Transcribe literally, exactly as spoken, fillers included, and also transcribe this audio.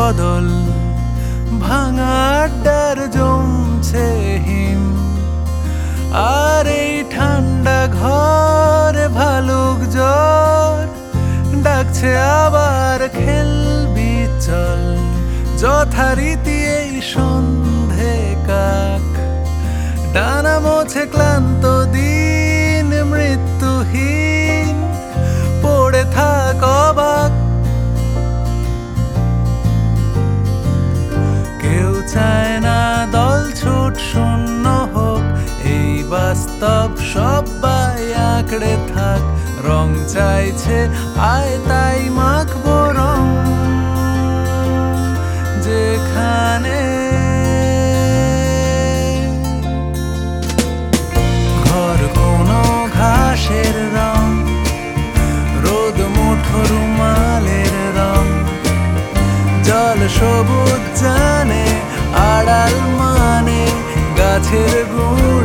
বদল, ভাঙা আড্ডার জমছে হিম। আর এই ঠান্ডা ঘরে ভালুক জ্বর ডাকছে আবার খেলবি চল। যথারীতি এই সন্ধে কাক ডানা মোছে ক্লান্ত দিন, মৃত্যুহীন পড়ে থাক অবাক। কেউ চায় না দল ছুট শূন্য হোক, এই বাস্তব সবাই আঁকড়ে থাক। রং চাইছে আয় তাই মাখবো রং, যেখানে ঘর কোনো ঘাসের রং, রোদ মুঠো রুমালের রং। জল সবুজ জানে আড়াল মানে গাছের গুণ।